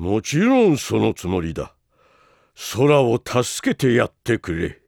もちろんそのつもりだ。空を助けてやってくれ。